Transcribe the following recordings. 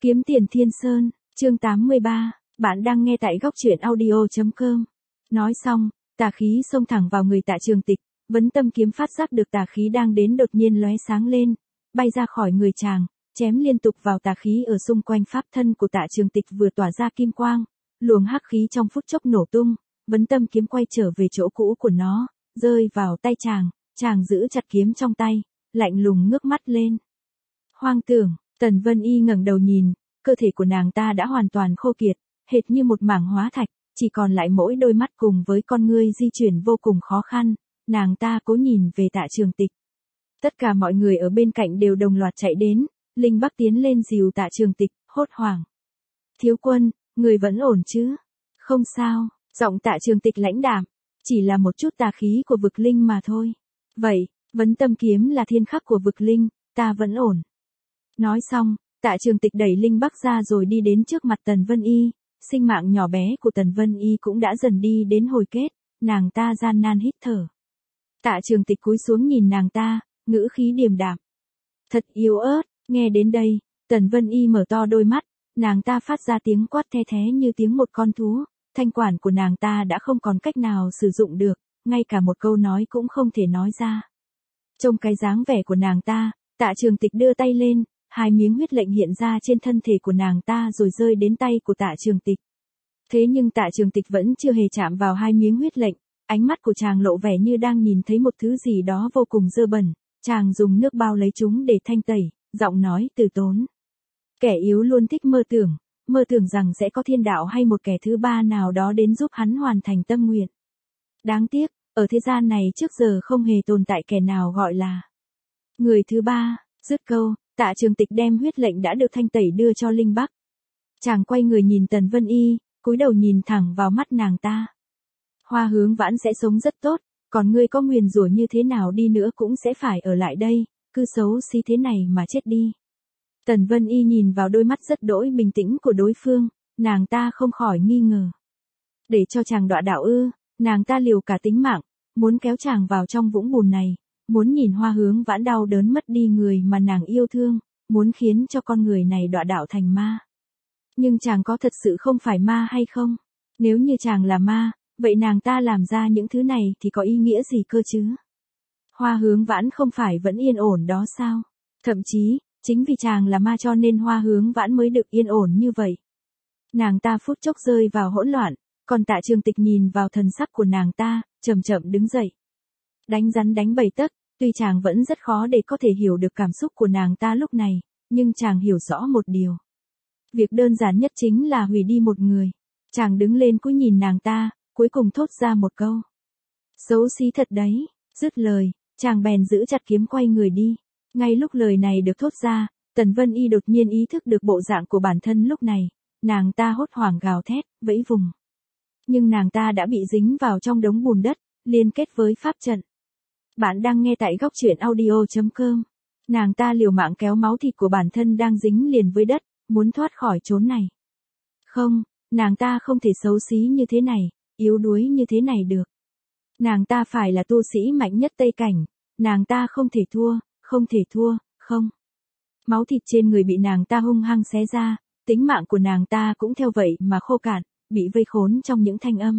Kiếm tiền Thiên Sơn, chương 83, bạn đang nghe tại góc truyện audio.com. Nói xong, tà khí xông thẳng vào người Tạ Trường Tịch, Vấn Tâm kiếm phát giác được tà khí đang đến đột nhiên lóe sáng lên, bay ra khỏi người chàng, chém liên tục vào tà khí ở xung quanh pháp thân của Tạ Trường Tịch vừa tỏa ra kim quang, luồng hắc khí trong phút chốc nổ tung, Vấn Tâm kiếm quay trở về chỗ cũ của nó, rơi vào tay chàng giữ chặt kiếm trong tay, lạnh lùng ngước mắt lên. Hoang tưởng, Tần Vân Y ngẩng đầu nhìn, cơ thể của nàng ta đã hoàn toàn khô kiệt, hệt như một mảng hóa thạch, chỉ còn lại mỗi đôi mắt cùng với con ngươi di chuyển vô cùng khó khăn, nàng ta cố nhìn về Tạ Trường Tịch. Tất cả mọi người ở bên cạnh đều đồng loạt chạy đến, Linh Bắc tiến lên dìu Tạ Trường Tịch, hốt hoảng. Thiếu quân, người vẫn ổn chứ? Không sao, giọng Tạ Trường Tịch lãnh đạm, chỉ là một chút tà khí của vực linh mà thôi. Vậy, Vấn Tâm kiếm là thiên khắc của vực linh, ta vẫn ổn. Nói xong, Tạ Trường Tịch đẩy Linh Bắc ra rồi đi đến trước mặt Tần Vân Y, sinh mạng nhỏ bé của Tần Vân Y cũng đã dần đi đến hồi kết, nàng ta gian nan hít thở. Tạ Trường Tịch cúi xuống nhìn nàng ta, ngữ khí điềm đạm. Thật yếu ớt, nghe đến đây, Tần Vân Y mở to đôi mắt, nàng ta phát ra tiếng quát the thé như tiếng một con thú, thanh quản của nàng ta đã không còn cách nào sử dụng được, ngay cả một câu nói cũng không thể nói ra. Trông cái dáng vẻ của nàng ta, Tạ Trường Tịch đưa tay lên, hai miếng huyết lệnh hiện ra trên thân thể của nàng ta rồi rơi đến tay của Tạ Trường Tịch. Thế nhưng Tạ Trường Tịch vẫn chưa hề chạm vào hai miếng huyết lệnh, ánh mắt của chàng lộ vẻ như đang nhìn thấy một thứ gì đó vô cùng dơ bẩn, chàng dùng nước bao lấy chúng để thanh tẩy, giọng nói từ tốn. Kẻ yếu luôn thích mơ tưởng rằng sẽ có thiên đạo hay một kẻ thứ ba nào đó đến giúp hắn hoàn thành tâm nguyện. Đáng tiếc, ở thế gian này trước giờ không hề tồn tại kẻ nào gọi là người thứ ba. Dứt câu, Tạ Trường Tịch đem huyết lệnh đã được thanh tẩy đưa cho Linh Bắc. Chàng quay người nhìn Tần Vân Y, cúi đầu nhìn thẳng vào mắt nàng ta. Hoa Hướng Vãn sẽ sống rất tốt, còn ngươi có nguyền rủa như thế nào đi nữa cũng sẽ phải ở lại đây, cứ xấu xí thế này mà chết đi. Tần Vân Y nhìn vào đôi mắt rất đỗi bình tĩnh của đối phương, nàng ta không khỏi nghi ngờ. Để cho chàng đọa đạo ư? Nàng ta liều cả tính mạng, muốn kéo chàng vào trong vũng bùn này, muốn nhìn Hoa Hướng Vãn đau đớn mất đi người mà nàng yêu thương, muốn khiến cho con người này đọa đạo thành ma. Nhưng chàng có thật sự không phải ma hay không? Nếu như chàng là ma, vậy nàng ta làm ra những thứ này thì có ý nghĩa gì cơ chứ? Hoa Hướng Vãn không phải vẫn yên ổn đó sao? Thậm chí, chính vì chàng là ma cho nên Hoa Hướng Vãn mới được yên ổn như vậy. Nàng ta phút chốc rơi vào hỗn loạn, còn Tạ Trường Tịch nhìn vào thần sắc của nàng ta, chậm chậm đứng dậy. Đánh rắn đánh bầy tấc, tuy chàng vẫn rất khó để có thể hiểu được cảm xúc của nàng ta lúc này, nhưng chàng hiểu rõ một điều. Việc đơn giản nhất chính là hủy đi một người. Chàng đứng lên cúi nhìn nàng ta, cuối cùng thốt ra một câu. Xấu xí thật đấy, dứt lời, chàng bèn giữ chặt kiếm quay người đi. Ngay lúc lời này được thốt ra, Tần Vân Y đột nhiên ý thức được bộ dạng của bản thân lúc này, nàng ta hốt hoảng gào thét, vẫy vùng. Nhưng nàng ta đã bị dính vào trong đống bùn đất, liên kết với pháp trận. Bạn đang nghe tại góc truyện audio.com. Nàng ta liều mạng kéo máu thịt của bản thân đang dính liền với đất, muốn thoát khỏi chốn này. Không, nàng ta không thể xấu xí như thế này, yếu đuối như thế này được. Nàng ta phải là tu sĩ mạnh nhất Tây Cảnh, nàng ta không thể thua, không. Máu thịt trên người bị nàng ta hung hăng xé ra, tính mạng của nàng ta cũng theo vậy mà khô cạn, bị vây khốn trong những thanh âm.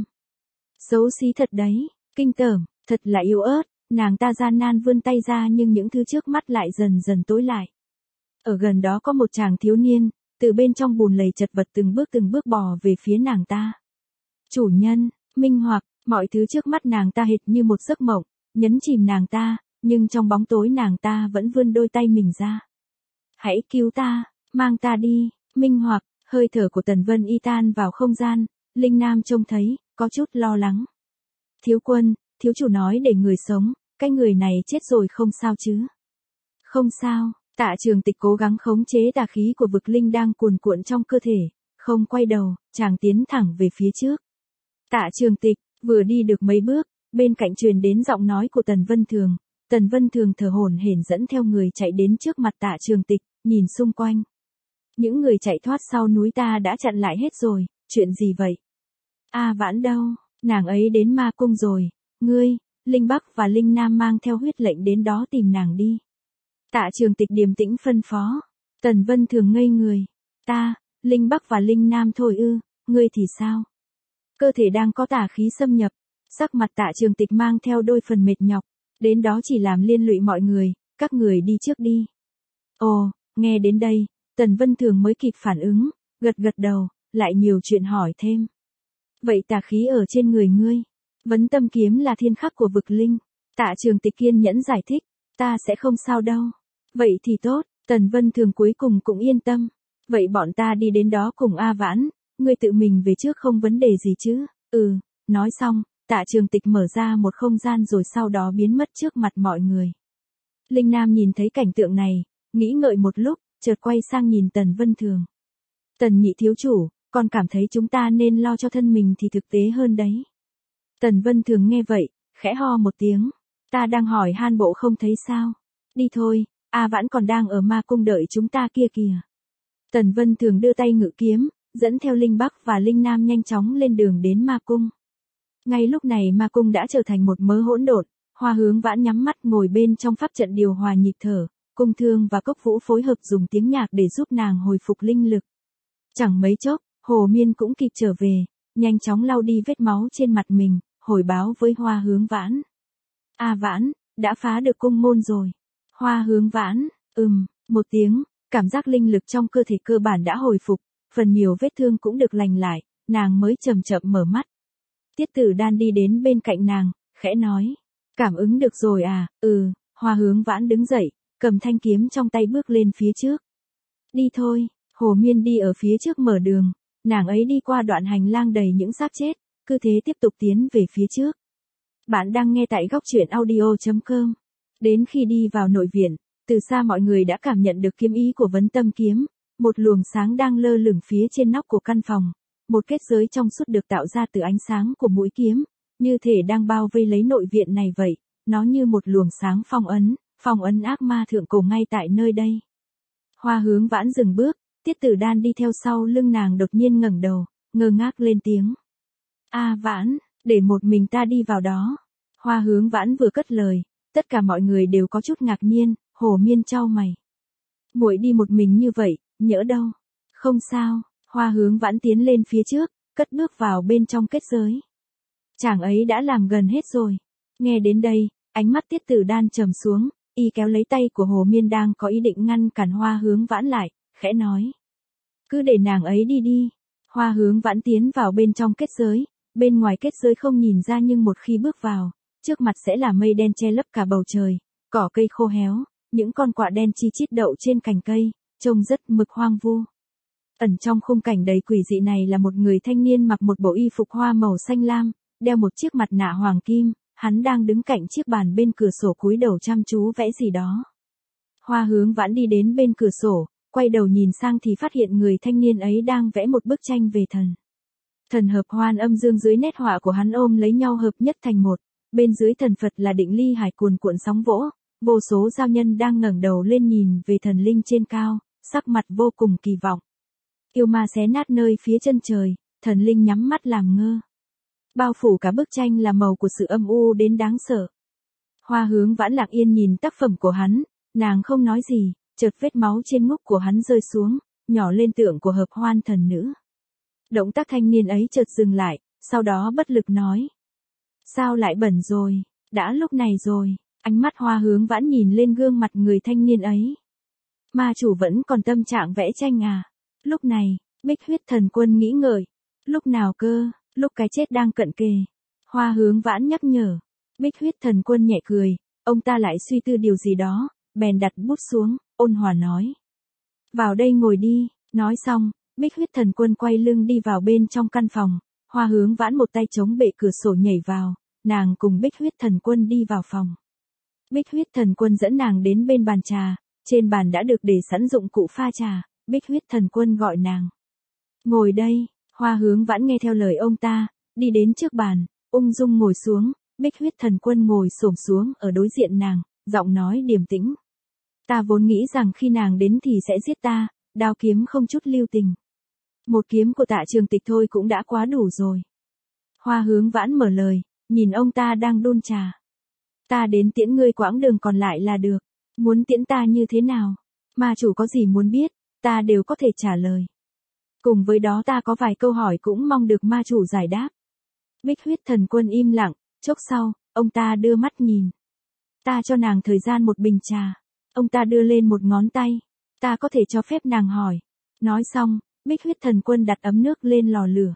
Xấu xí thật đấy, kinh tởm, thật là yếu ớt, nàng ta gian nan vươn tay ra nhưng những thứ trước mắt lại dần dần tối lại. Ở gần đó có một chàng thiếu niên, từ bên trong bùn lầy chật vật từng bước bò về phía nàng ta. Chủ nhân, Minh Hoặc, mọi thứ trước mắt nàng ta hệt như một giấc mộng, nhấn chìm nàng ta, nhưng trong bóng tối nàng ta vẫn vươn đôi tay mình ra. Hãy cứu ta, mang ta đi, Minh Hoặc, hơi thở của Tần Vân Y tan vào không gian, Linh Nam trông thấy, có chút lo lắng. Thiếu quân, thiếu chủ nói để người sống, cái người này chết rồi không sao chứ? Không sao, Tạ Trường Tịch cố gắng khống chế tà khí của vực linh đang cuồn cuộn trong cơ thể, không quay đầu, chàng tiến thẳng về phía trước. Tạ Trường Tịch, vừa đi được mấy bước, bên cạnh truyền đến giọng nói của Tần Vân Thường. Tần Vân Thường thở hổn hển dẫn theo người chạy đến trước mặt Tạ Trường Tịch, nhìn xung quanh. Những người chạy thoát sau núi ta đã chặn lại hết rồi, chuyện gì vậy? Vãn đâu, nàng ấy đến ma cung rồi, ngươi, Linh Bắc và Linh Nam mang theo huyết lệnh đến đó tìm nàng đi. Tạ Trường Tịch điềm tĩnh phân phó. Tần Vân Thường ngây người. Ta, Linh Bắc và Linh Nam thôi ư, ngươi thì sao? Cơ thể đang có tà khí xâm nhập, sắc mặt Tạ Trường Tịch mang theo đôi phần mệt nhọc, đến đó chỉ làm liên lụy mọi người, các người đi trước đi. Ồ, nghe đến đây, Tần Vân Thường mới kịp phản ứng, gật gật đầu, lại nhiều chuyện hỏi thêm. Vậy tà khí ở trên người ngươi, Vấn Tâm kiếm là thiên khắc của vực linh. Tạ Trường Tịch kiên nhẫn giải thích, ta sẽ không sao đâu. Vậy thì tốt, Tần Vân Thường cuối cùng cũng yên tâm. Vậy bọn ta đi đến đó cùng A Vãn, ngươi tự mình về trước không vấn đề gì chứ? Nói xong, Tạ Trường Tịch mở ra một không gian rồi sau đó biến mất trước mặt mọi người. Linh Nam nhìn thấy cảnh tượng này, nghĩ ngợi một lúc, chợt quay sang nhìn Tần Vân Thường. Tần nhị thiếu chủ, con cảm thấy chúng ta nên lo cho thân mình thì thực tế hơn đấy. Tần Vân Thường nghe vậy, khẽ ho một tiếng. Ta đang hỏi han bộ không thấy sao. Đi thôi, A Vãn còn đang ở ma cung đợi chúng ta kia kìa. Tần Vân Thường đưa tay ngự kiếm, dẫn theo Linh Bắc và Linh Nam nhanh chóng lên đường đến ma cung. Ngay lúc này ma cung đã trở thành một mớ hỗn độn, Hoa Hướng Vãn nhắm mắt ngồi bên trong pháp trận điều hòa nhịp thở, Cung Thương và Cốc Vũ phối hợp dùng tiếng nhạc để giúp nàng hồi phục linh lực. Chẳng mấy chốc, Hồ Miên cũng kịp trở về, nhanh chóng lau đi vết máu trên mặt mình, hồi báo với Hoa Hướng Vãn. A Vãn, đã phá được cung môn rồi. Hoa Hướng Vãn, một tiếng, cảm giác linh lực trong cơ thể cơ bản đã hồi phục, phần nhiều vết thương cũng được lành lại, nàng mới chậm chậm mở mắt. Tiết Tử Đan đi đến bên cạnh nàng, khẽ nói, cảm ứng được rồi à? Hoa Hướng Vãn đứng dậy, cầm thanh kiếm trong tay bước lên phía trước. Đi thôi, Hồ Miên đi ở phía trước mở đường, nàng ấy đi qua đoạn hành lang đầy những xác chết, cứ thế tiếp tục tiến về phía trước. Bạn đang nghe tại góc truyện audio.com. Đến khi đi vào nội viện, từ xa mọi người đã cảm nhận được kiếm ý của Vấn Tâm kiếm, một luồng sáng đang lơ lửng phía trên nóc của căn phòng, một kết giới trong suốt được tạo ra từ ánh sáng của mũi kiếm, như thể đang bao vây lấy nội viện này vậy, nó như một luồng sáng phong ấn ác ma thượng cổ ngay tại nơi đây. Hoa Hướng Vãn dừng bước, Tiết Tử Đan đi theo sau lưng nàng đột nhiên ngẩng đầu, ngơ ngác lên tiếng. A Vãn, để một mình ta đi vào đó. Hoa Hướng Vãn vừa cất lời, tất cả mọi người đều có chút ngạc nhiên, Hồ Miên chau mày. Muội đi một mình như vậy, nhỡ đâu? Không sao, Hoa Hướng Vãn tiến lên phía trước, cất bước vào bên trong kết giới. Chàng ấy đã làm gần hết rồi. Nghe đến đây, ánh mắt Tiết Tử Đan trầm xuống, y kéo lấy tay của Hồ Miên đang có ý định ngăn cản Hoa Hướng Vãn lại, khẽ nói. Cứ để nàng ấy đi đi. Hoa Hướng Vãn tiến vào bên trong kết giới, bên ngoài kết giới không nhìn ra nhưng một khi bước vào, trước mặt sẽ là mây đen che lấp cả bầu trời, cỏ cây khô héo, những con quạ đen chi chít đậu trên cành cây, trông rất mực hoang vu. Ẩn trong khung cảnh đầy quỷ dị này là một người thanh niên mặc một bộ y phục hoa màu xanh lam, đeo một chiếc mặt nạ hoàng kim, hắn đang đứng cạnh chiếc bàn bên cửa sổ cúi đầu chăm chú vẽ gì đó. Hoa Hướng Vãn đi đến bên cửa sổ, quay đầu nhìn sang thì phát hiện người thanh niên ấy đang vẽ một bức tranh về thần. Thần hợp hoan âm dương dưới nét họa của hắn ôm lấy nhau hợp nhất thành một, bên dưới thần Phật là định ly hải cuồn cuộn sóng vỗ, vô số giao nhân đang ngẩng đầu lên nhìn về thần linh trên cao, sắc mặt vô cùng kỳ vọng. Yêu ma xé nát nơi phía chân trời, thần linh nhắm mắt làm ngơ. Bao phủ cả bức tranh là màu của sự âm u đến đáng sợ. Hoa Hướng Vãn lặng yên nhìn tác phẩm của hắn, nàng không nói gì, chợt vết máu trên ngúc của hắn rơi xuống, nhỏ lên tượng của hợp hoan thần nữ. Động tác thanh niên ấy chợt dừng lại, sau đó bất lực nói. Sao lại bẩn rồi, đã lúc này rồi, ánh mắt Hoa Hướng Vãn nhìn lên gương mặt người thanh niên ấy. Ma chủ vẫn còn tâm trạng vẽ tranh à? Lúc này, Bích Huyết Thần Quân nghĩ ngợi. Lúc nào cơ, lúc cái chết đang cận kề. Hoa Hướng Vãn nhắc nhở. Bích Huyết Thần Quân nhẹ cười, ông ta lại suy tư điều gì đó, bèn đặt bút xuống, ôn hòa nói. Vào đây ngồi đi, nói xong, Bích Huyết Thần Quân quay lưng đi vào bên trong căn phòng, Hoa Hướng Vãn một tay chống bệ cửa sổ nhảy vào, nàng cùng Bích Huyết Thần Quân đi vào phòng. Bích Huyết Thần Quân dẫn nàng đến bên bàn trà, trên bàn đã được để sẵn dụng cụ pha trà, Bích Huyết Thần Quân gọi nàng. Ngồi đây, Hoa Hướng Vãn nghe theo lời ông ta, đi đến trước bàn, ung dung ngồi xuống, Bích Huyết Thần Quân ngồi xổm xuống ở đối diện nàng, giọng nói điềm tĩnh. Ta vốn nghĩ rằng khi nàng đến thì sẽ giết ta, đao kiếm không chút lưu tình. Một kiếm của Tạ Trường Tịch thôi cũng đã quá đủ rồi. Hoa Hướng Vãn mở lời, nhìn ông ta đang đun trà. Ta đến tiễn ngươi quãng đường còn lại là được, muốn tiễn ta như thế nào? Ma chủ có gì muốn biết, ta đều có thể trả lời. Cùng với đó ta có vài câu hỏi cũng mong được ma chủ giải đáp. Bích huyết thần quân im lặng, chốc sau, ông ta đưa mắt nhìn. Ta cho nàng thời gian một bình trà. Ông ta đưa lên một ngón tay. Ta có thể cho phép nàng hỏi. Nói xong, Bích huyết thần quân đặt ấm nước lên lò lửa.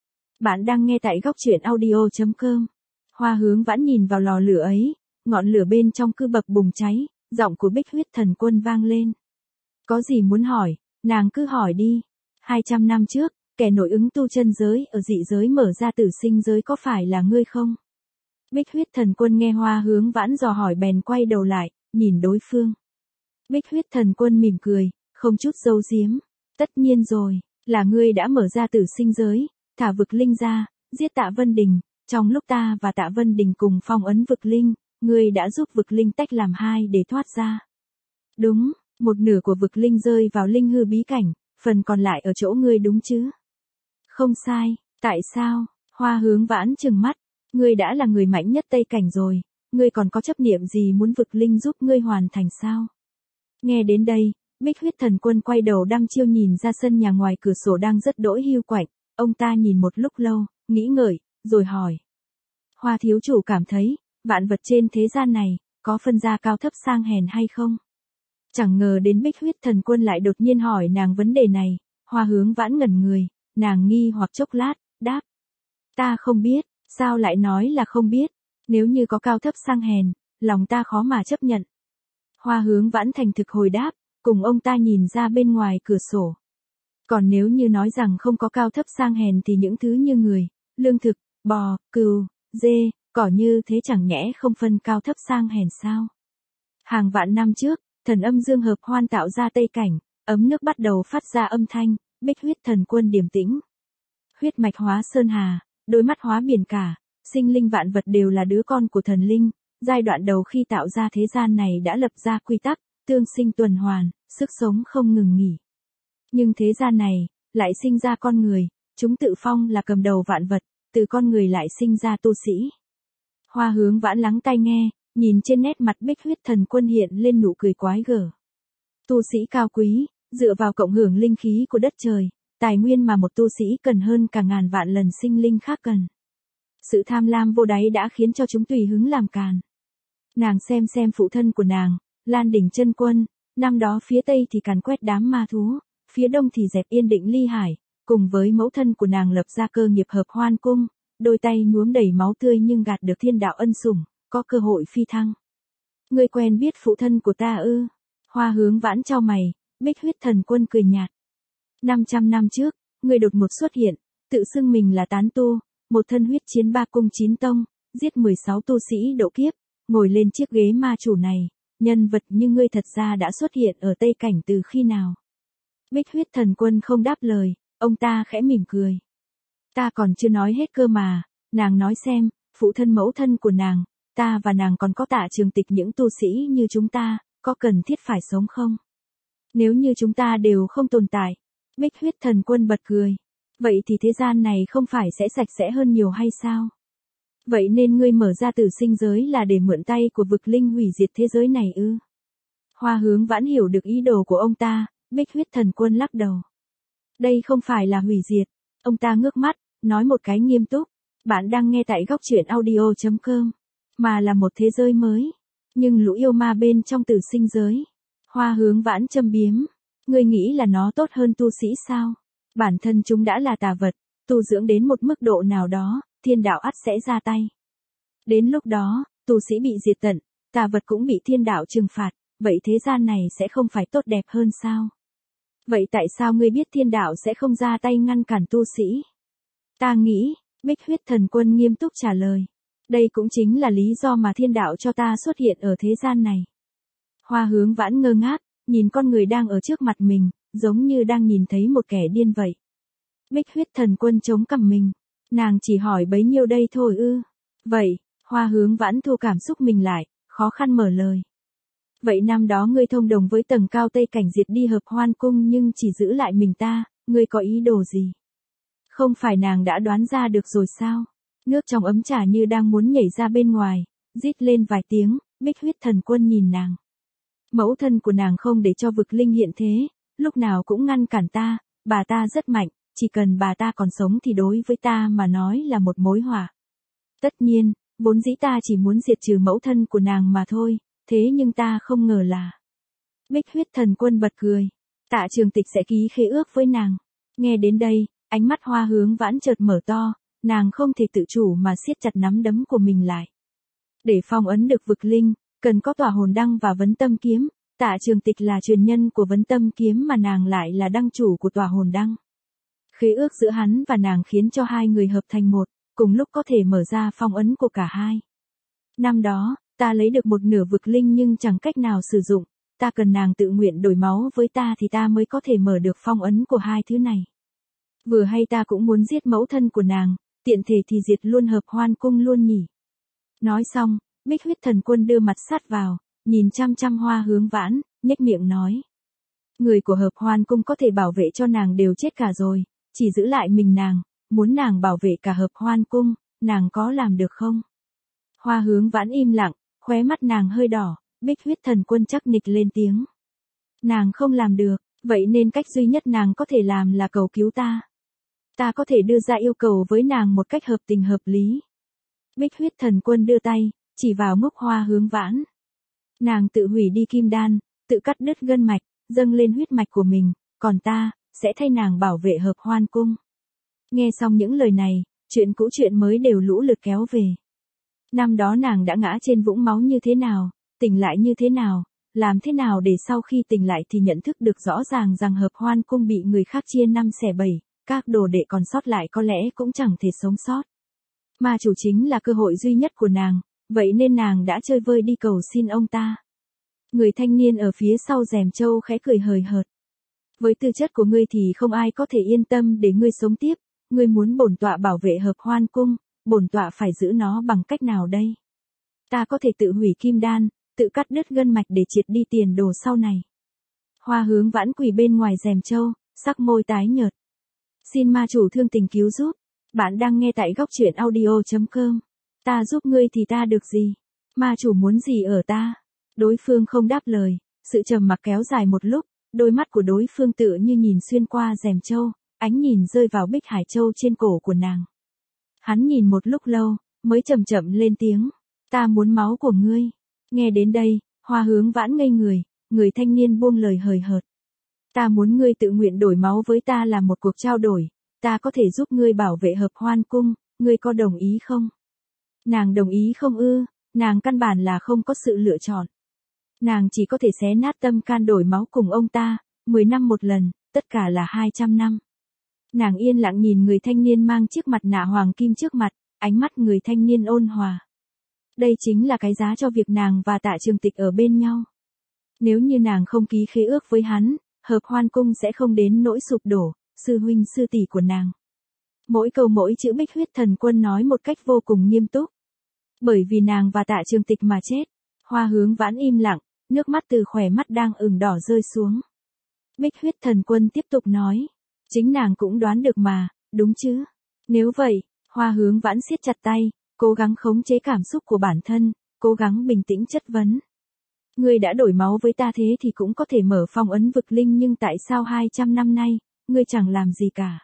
Bạn đang nghe tại góc truyện audio.com. Hoa Hướng Vãn nhìn vào lò lửa ấy, ngọn lửa bên trong cứ bập bùng cháy, giọng của Bích huyết thần quân vang lên. Có gì muốn hỏi, nàng cứ hỏi đi. 200 năm trước, kẻ nội ứng tu chân giới ở dị giới mở ra tử sinh giới có phải là ngươi không? Bích huyết thần quân nghe Hoa Hướng Vãn dò hỏi bèn quay đầu lại, nhìn đối phương. Bích huyết thần quân mỉm cười, không chút giấu giếm. Tất nhiên rồi, là ngươi đã mở ra tử sinh giới, thả vực linh ra, giết Tạ Vân Đình. Trong lúc ta và Tạ Vân Đình cùng phong ấn vực linh, ngươi đã giúp vực linh tách làm hai để thoát ra. Đúng, một nửa của vực linh rơi vào linh hư bí cảnh, phần còn lại ở chỗ ngươi đúng chứ? Không sai, tại sao? Hoa Hướng Vãn trừng mắt, ngươi đã là người mạnh nhất Tây Cảnh rồi, ngươi còn có chấp niệm gì muốn vực linh giúp ngươi hoàn thành sao? Nghe đến đây, Bích huyết thần quân quay đầu đăm chiêu nhìn ra sân nhà ngoài cửa sổ đang rất đỗi hiu quạnh, ông ta nhìn một lúc lâu, nghĩ ngợi, rồi hỏi. Hoa thiếu chủ cảm thấy, vạn vật trên thế gian này, có phân ra cao thấp sang hèn hay không? Chẳng ngờ đến Bích huyết thần quân lại đột nhiên hỏi nàng vấn đề này, Hoa Hướng Vãn ngẩn người, nàng nghi hoặc chốc lát, đáp. Ta không biết, sao lại nói là không biết, nếu như có cao thấp sang hèn, lòng ta khó mà chấp nhận. Hoa Hướng Vãn thành thực hồi đáp, cùng ông ta nhìn ra bên ngoài cửa sổ. Còn nếu như nói rằng không có cao thấp sang hèn thì những thứ như người, lương thực, bò, cừu, dê, cỏ như thế chẳng nhẽ không phân cao thấp sang hèn sao? Hàng vạn năm trước, thần âm dương hợp hoan tạo ra Tây Cảnh, ấm nước bắt đầu phát ra âm thanh, Bích huyết thần quân điềm tĩnh. Huyết mạch hóa sơn hà, đôi mắt hóa biển cả, sinh linh vạn vật đều là đứa con của thần linh, giai đoạn đầu khi tạo ra thế gian này đã lập ra quy tắc, tương sinh tuần hoàn, sức sống không ngừng nghỉ. Nhưng thế gian này, lại sinh ra con người, chúng tự phong là cầm đầu vạn vật, từ con người lại sinh ra tu sĩ. Hoa Hướng Vãn lắng tai nghe, nhìn trên nét mặt Bích huyết thần quân hiện lên nụ cười quái gở. Tu sĩ cao quý, dựa vào cộng hưởng linh khí của đất trời, tài nguyên mà một tu sĩ cần hơn cả ngàn vạn lần sinh linh khác cần. Sự tham lam vô đáy đã khiến cho chúng tùy hứng làm càn. Nàng xem phụ thân của nàng, Lan Đỉnh Chân Quân, năm đó phía tây thì càn quét đám ma thú, phía đông thì dẹp yên định ly hải, cùng với mẫu thân của nàng lập ra cơ nghiệp hợp hoan cung, đôi tay nhuốm đầy máu tươi nhưng gạt được thiên đạo ân sủng, có cơ hội phi thăng. Ngươi quen biết phụ thân của ta ư? Hoa Hướng Vãn chau mày, Bích huyết thần quân cười nhạt. 500 năm trước, ngươi đột ngột xuất hiện, tự xưng mình là tán tu, một thân huyết chiến ba cung 9 tông, giết 16 tu sĩ độ kiếp, ngồi lên chiếc ghế ma chủ này, nhân vật như ngươi thật ra đã xuất hiện ở Tây Cảnh từ khi nào? Bích huyết thần quân không đáp lời, ông ta khẽ mỉm cười. Ta còn chưa nói hết cơ mà, nàng nói xem, phụ thân mẫu thân của nàng, ta và nàng còn có Tạ Trường Tịch những tu sĩ như chúng ta, có cần thiết phải sống không? Nếu như chúng ta đều không tồn tại, Bích huyết thần quân bật cười. Vậy thì thế gian này không phải sẽ sạch sẽ hơn nhiều hay sao? Vậy nên ngươi mở ra tử sinh giới là để mượn tay của vực linh hủy diệt thế giới này ư? Hoa Hướng Vãn hiểu được ý đồ của ông ta, Bích huyết thần quân lắc đầu. Đây không phải là hủy diệt. Ông ta ngước mắt, nói một cái nghiêm túc. Bạn đang nghe tại góc truyện audio.com. Mà là một thế giới mới. Nhưng lũ yêu ma bên trong tử sinh giới. Hoa Hướng Vãn châm biếm. Ngươi nghĩ là nó tốt hơn tu sĩ sao? Bản thân chúng đã là tà vật, tu dưỡng đến một mức độ nào đó, thiên đạo ắt sẽ ra tay. Đến lúc đó, tu sĩ bị diệt tận, tà vật cũng bị thiên đạo trừng phạt, vậy thế gian này sẽ không phải tốt đẹp hơn sao? Vậy tại sao ngươi biết thiên đạo sẽ không ra tay ngăn cản tu sĩ? Ta nghĩ, Bích huyết thần quân nghiêm túc trả lời. Đây cũng chính là lý do mà thiên đạo cho ta xuất hiện ở thế gian này. Hoa Hướng Vãn ngơ ngác, nhìn con người đang ở trước mặt mình, giống như đang nhìn thấy một kẻ điên vậy. Bích huyết thần quân chống cằm mình. Nàng chỉ hỏi bấy nhiêu đây thôi ư? Vậy, Hoa Hướng Vãn thu cảm xúc mình lại, khó khăn mở lời. Vậy năm đó ngươi thông đồng với tầng cao Tây Cảnh diệt đi hợp hoan cung nhưng chỉ giữ lại mình ta, ngươi có ý đồ gì? Không phải nàng đã đoán ra được rồi sao? Nước trong ấm trà như đang muốn nhảy ra bên ngoài, rít lên vài tiếng, Bích huyết thần quân nhìn nàng. Mẫu thân của nàng không để cho vực linh hiện thế, lúc nào cũng ngăn cản ta, bà ta rất mạnh, chỉ cần bà ta còn sống thì đối với ta mà nói là một mối họa. Tất nhiên, vốn dĩ ta chỉ muốn diệt trừ mẫu thân của nàng mà thôi, thế nhưng ta không ngờ là... Bích Huyết Thần Quân bật cười. Tạ Trường Tịch sẽ ký khế ước với nàng. Nghe đến đây, ánh mắt Hoa Hướng Vãn chợt mở to, nàng không thể tự chủ mà siết chặt nắm đấm của mình lại. Để phong ấn được vực linh, cần có tỏa hồn đăng và vấn tâm kiếm. Tạ Trường Tịch là truyền nhân của vấn tâm kiếm mà nàng lại là đăng chủ của tỏa hồn đăng. Khế ước giữa hắn và nàng khiến cho hai người hợp thành một, cùng lúc có thể mở ra phong ấn của cả hai. Năm đó, ta lấy được một nửa vực linh nhưng chẳng cách nào sử dụng, ta cần nàng tự nguyện đổi máu với ta thì ta mới có thể mở được phong ấn của hai thứ này. Vừa hay ta cũng muốn giết mẫu thân của nàng, tiện thể thì diệt luôn Hợp Hoan Cung luôn nhỉ. Nói xong, Bích Huyết Thần Quân đưa mặt sát vào, nhìn chăm chăm Hoa Hướng Vãn, nhếch miệng nói. Người của Hợp Hoan Cung có thể bảo vệ cho nàng đều chết cả rồi, chỉ giữ lại mình nàng, muốn nàng bảo vệ cả Hợp Hoan Cung, nàng có làm được không? Hoa Hướng Vãn im lặng, khóe mắt nàng hơi đỏ, Bích Huyết Thần Quân chắc nịch lên tiếng. Nàng không làm được, vậy nên cách duy nhất nàng có thể làm là cầu cứu ta. Ta có thể đưa ra yêu cầu với nàng một cách hợp tình hợp lý. Bích Huyết Thần Quân đưa tay, chỉ vào ngốc Hoa Hướng Vãn. Nàng tự hủy đi kim đan, tự cắt đứt gân mạch, dâng lên huyết mạch của mình, còn ta, sẽ thay nàng bảo vệ Hợp Hoan Cung. Nghe xong những lời này, chuyện cũ chuyện mới đều lũ lượt kéo về. Năm đó nàng đã ngã trên vũng máu như thế nào, tỉnh lại như thế nào, làm thế nào để sau khi tỉnh lại thì nhận thức được rõ ràng rằng Hợp Hoan Cung bị người khác chia 5/7, các đồ đệ còn sót lại có lẽ cũng chẳng thể sống sót. Ma chủ chính là cơ hội duy nhất của nàng, vậy nên nàng đã chơi vơi đi cầu xin ông ta. Người thanh niên ở phía sau rèm trâu khẽ cười hời hợt. Với tư chất của ngươi thì không ai có thể yên tâm để ngươi sống tiếp, ngươi muốn bổn tọa bảo vệ Hợp Hoan Cung, bổn tọa phải giữ nó bằng cách nào đây? Ta có thể tự hủy kim đan, tự cắt đứt gân mạch để triệt đi tiền đồ sau này. Hoa Hướng Vãn quỳ bên ngoài rèm trâu, sắc môi tái nhợt. Xin ma chủ thương tình cứu giúp. Bạn đang nghe tại góc truyện audio.com. Ta giúp ngươi thì ta được gì? Ma chủ muốn gì ở ta? Đối phương không đáp lời, sự trầm mặc kéo dài một lúc, đôi mắt của đối phương tựa như nhìn xuyên qua rèm trâu, ánh nhìn rơi vào Bích Hải Châu trên cổ của nàng. Hắn nhìn một lúc lâu, mới chậm chậm lên tiếng. Ta muốn máu của ngươi. Nghe đến đây, Hoa Hướng Vãn ngây người, người thanh niên buông lời hời hợt. Ta muốn ngươi tự nguyện đổi máu với ta là một cuộc trao đổi, ta có thể giúp ngươi bảo vệ Hợp Hoan Cung, ngươi có đồng ý không? Nàng đồng ý không ư? Nàng căn bản là không có sự lựa chọn. Nàng chỉ có thể xé nát tâm can đổi máu cùng ông ta, 10 năm một lần, tất cả là 200 năm. Nàng yên lặng nhìn người thanh niên mang chiếc mặt nạ hoàng kim trước mặt, ánh mắt người thanh niên ôn hòa. Đây chính là cái giá cho việc nàng và Tạ Trường Tịch ở bên nhau. Nếu như nàng không ký khế ước với hắn, Hợp Hoan Cung sẽ không đến nỗi sụp đổ, sư huynh sư tỷ của nàng. Mỗi câu mỗi chữ Bích Huyết Thần Quân nói một cách vô cùng nghiêm túc. Bởi vì nàng và Tạ Trường Tịch mà chết. Hoa Hướng Vãn im lặng, nước mắt từ khóe mắt đang ửng đỏ rơi xuống. Bích Huyết Thần Quân tiếp tục nói. Chính nàng cũng đoán được mà, đúng chứ? Nếu vậy, Hoa Hướng Vãn siết chặt tay, cố gắng khống chế cảm xúc của bản thân, cố gắng bình tĩnh chất vấn. Ngươi đã đổi máu với ta thế thì cũng có thể mở phong ấn vực linh nhưng tại sao 200 năm nay, ngươi chẳng làm gì cả?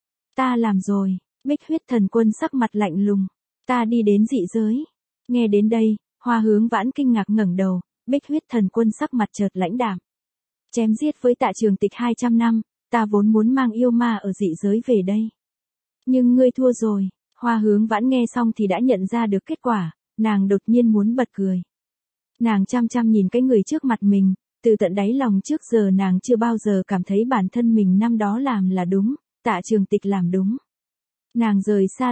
Ta làm rồi, Bích Huyết Thần Quân sắc mặt lạnh lùng. Ta đi đến dị giới. Nghe đến đây, Hoa Hướng Vãn kinh ngạc ngẩng đầu, Bích Huyết Thần Quân sắc mặt chợt lãnh đạm. Chém giết với Tạ Trường Tịch 200 năm, ta vốn muốn mang yêu ma ở dị giới về đây. Nhưng ngươi thua rồi. Hoa Hướng Vãn nghe xong thì đã nhận ra được kết quả, nàng đột nhiên muốn bật cười. Nàng chăm chăm nhìn cái người trước mặt mình, từ tận đáy lòng trước giờ nàng chưa bao giờ cảm thấy bản thân mình năm đó làm là đúng, Tạ Trường Tịch làm đúng. Nàng rời xa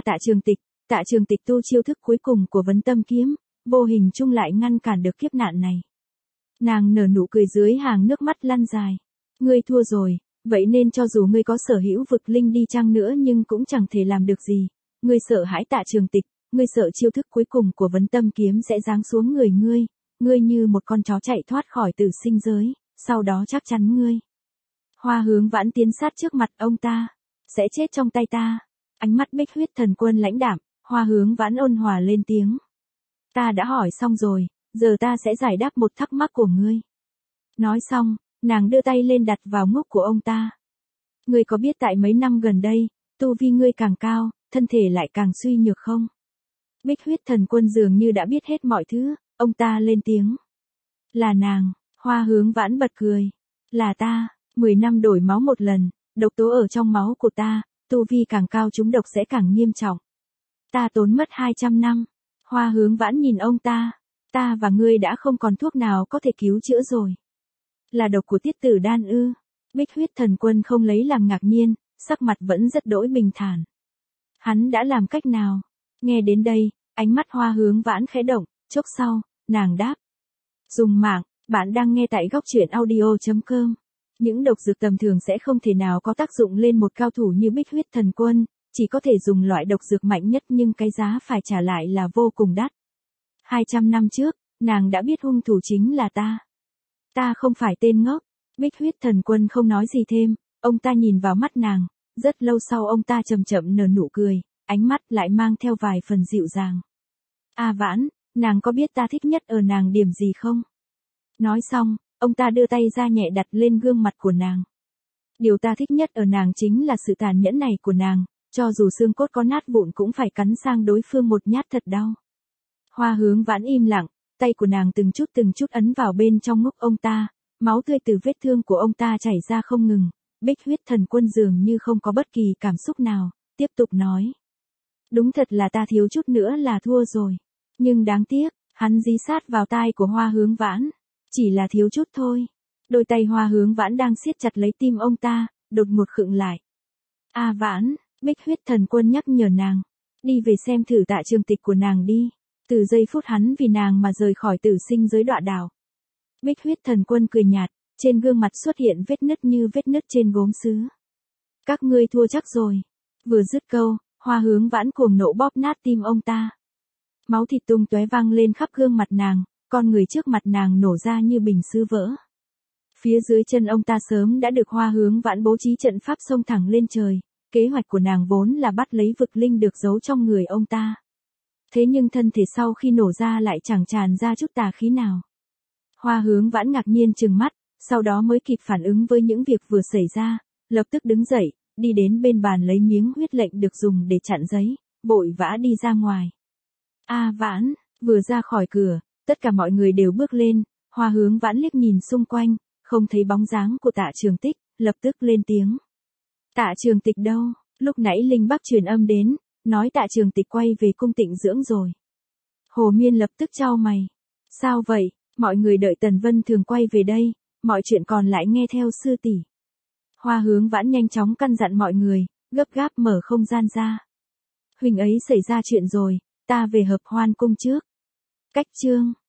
Tạ Trường Tịch tu chiêu thức cuối cùng của vấn tâm kiếm, vô hình chung lại ngăn cản được kiếp nạn này. Nàng nở nụ cười dưới hàng nước mắt lăn dài. Ngươi thua rồi, vậy nên cho dù ngươi có sở hữu vực linh đi chăng nữa nhưng cũng chẳng thể làm được gì. Ngươi sợ hãi Tạ Trường Tịch, ngươi sợ chiêu thức cuối cùng của vấn tâm kiếm sẽ giáng xuống người ngươi như một con chó chạy thoát khỏi tử sinh giới, sau đó chắc chắn ngươi. Hoa Hướng Vãn tiến sát trước mặt ông ta, sẽ chết trong tay ta. Ánh mắt Bích Huyết Thần Quân lãnh đạm, Hoa Hướng Vãn ôn hòa lên tiếng. Ta đã hỏi xong rồi, giờ ta sẽ giải đáp một thắc mắc của ngươi. Nói xong, nàng đưa tay lên đặt vào ngốc của ông ta. Ngươi có biết tại mấy năm gần đây, tu vi ngươi càng cao, thân thể lại càng suy nhược không? Bích huyết thần quân dường như đã biết hết mọi thứ, ông ta lên tiếng. Là nàng, Hoa Hướng Vãn bật cười. Là ta, 10 năm đổi máu một lần, độc tố ở trong máu của ta, tu vi càng cao trúng độc sẽ càng nghiêm trọng. Ta tốn mất 200 năm. Hoa Hướng Vãn nhìn ông ta. Ta và ngươi đã không còn thuốc nào có thể cứu chữa rồi. Là độc của tiết tử đan ư? Bích huyết thần quân không lấy làm ngạc nhiên, sắc mặt vẫn rất đỗi bình thản. Hắn đã làm cách nào? Nghe đến đây, ánh mắt Hoa Hướng Vãn khẽ động, chốc sau, nàng đáp. Dùng mạng, bạn đang nghe tại góc truyện audio.com. Những độc dược tầm thường sẽ không thể nào có tác dụng lên một cao thủ như Bích huyết thần quân, chỉ có thể dùng loại độc dược mạnh nhất nhưng cái giá phải trả lại là vô cùng đắt. 200 năm trước, nàng đã biết hung thủ chính là ta. Ta không phải tên ngốc. Bích huyết thần quân không nói gì thêm, ông ta nhìn vào mắt nàng, rất lâu sau ông ta chậm chậm nở nụ cười, ánh mắt lại mang theo vài phần dịu dàng. A Vãn, nàng có biết ta thích nhất ở nàng điểm gì không? Nói xong, ông ta đưa tay ra nhẹ đặt lên gương mặt của nàng. Điều ta thích nhất ở nàng chính là sự tàn nhẫn này của nàng, cho dù xương cốt có nát vụn cũng phải cắn sang đối phương một nhát thật đau. Hoa Hướng Vãn im lặng, tay của nàng từng chút ấn vào bên trong ngực ông ta, máu tươi từ vết thương của ông ta chảy ra không ngừng. Bích huyết thần quân dường như không có bất kỳ cảm xúc nào, tiếp tục nói. Đúng thật là ta thiếu chút nữa là thua rồi. Nhưng đáng tiếc, hắn dí sát vào tai của Hoa Hướng Vãn. Chỉ là thiếu chút thôi. Đôi tay Hoa Hướng Vãn đang siết chặt lấy tim ông ta, đột ngột khựng lại. A Vãn, Bích huyết thần quân nhắc nhở nàng. Đi về xem thử Tạ Trường Tịch của nàng đi. Từ giây phút hắn vì nàng mà rời khỏi tử sinh giới đọa đảo. Bích huyết thần quân cười nhạt, trên gương mặt xuất hiện vết nứt như vết nứt trên gốm sứ. Các ngươi thua chắc rồi. Vừa dứt câu, Hoa Hướng Vãn cuồng nộ bóp nát tim ông ta. Máu thịt tung tóe văng lên khắp gương mặt nàng, con người trước mặt nàng nổ ra như bình sứ vỡ. Phía dưới chân ông ta sớm đã được Hoa Hướng Vãn bố trí trận pháp xông thẳng lên trời, kế hoạch của nàng vốn là bắt lấy vực linh được giấu trong người ông ta. Thế nhưng thân thể sau khi nổ ra lại chẳng tràn ra chút tà khí nào. Hoa Hướng Vãn ngạc nhiên trừng mắt, sau đó mới kịp phản ứng với những việc vừa xảy ra, lập tức đứng dậy, đi đến bên bàn lấy miếng huyết lệnh được dùng để chặn giấy, vội vã đi ra ngoài. A Vãn, vừa ra khỏi cửa, tất cả mọi người đều bước lên, Hoa Hướng Vãn liếc nhìn xung quanh, không thấy bóng dáng của Tạ Trường Tích, lập tức lên tiếng. Tạ Trường Tịch đâu? Lúc nãy Linh Bắc truyền âm đến, nói Tạ Trường Tịch quay về cung Tịnh dưỡng rồi. Hồ Miên lập tức chau mày. Sao vậy? Mọi người đợi Tần Vân Thường quay về đây, mọi chuyện còn lại nghe theo sư tỷ. Hoa Hướng Vãn nhanh chóng căn dặn mọi người, gấp gáp mở không gian ra. Huynh ấy xảy ra chuyện rồi, ta về hợp hoan cung trước. Cách chương